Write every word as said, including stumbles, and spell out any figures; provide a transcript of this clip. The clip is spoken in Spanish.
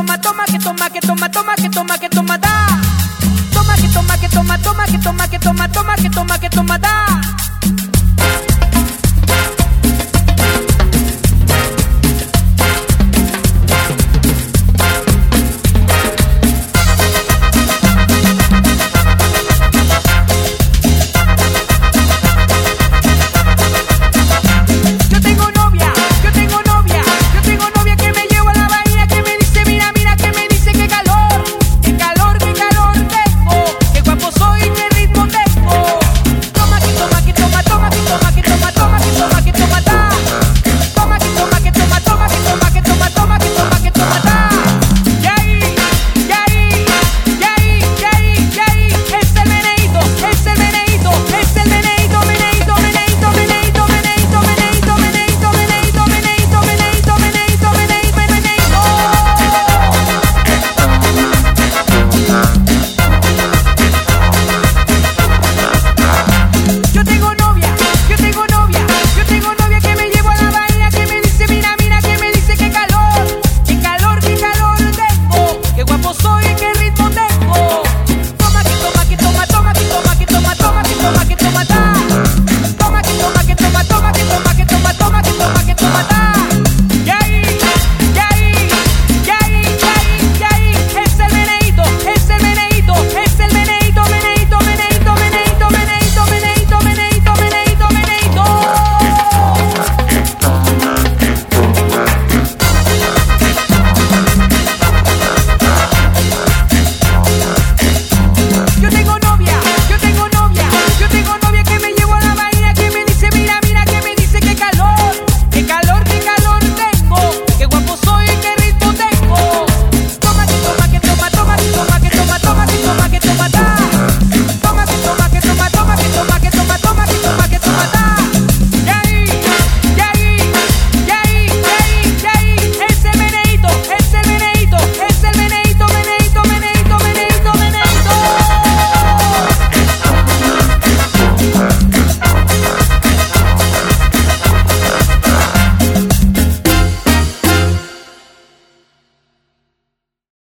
toma, toma, que toma, que toma, toma, que toma, que toma, da. Toma, que toma, que toma, toma, que toma, que toma, toma, que toma, que toma, da.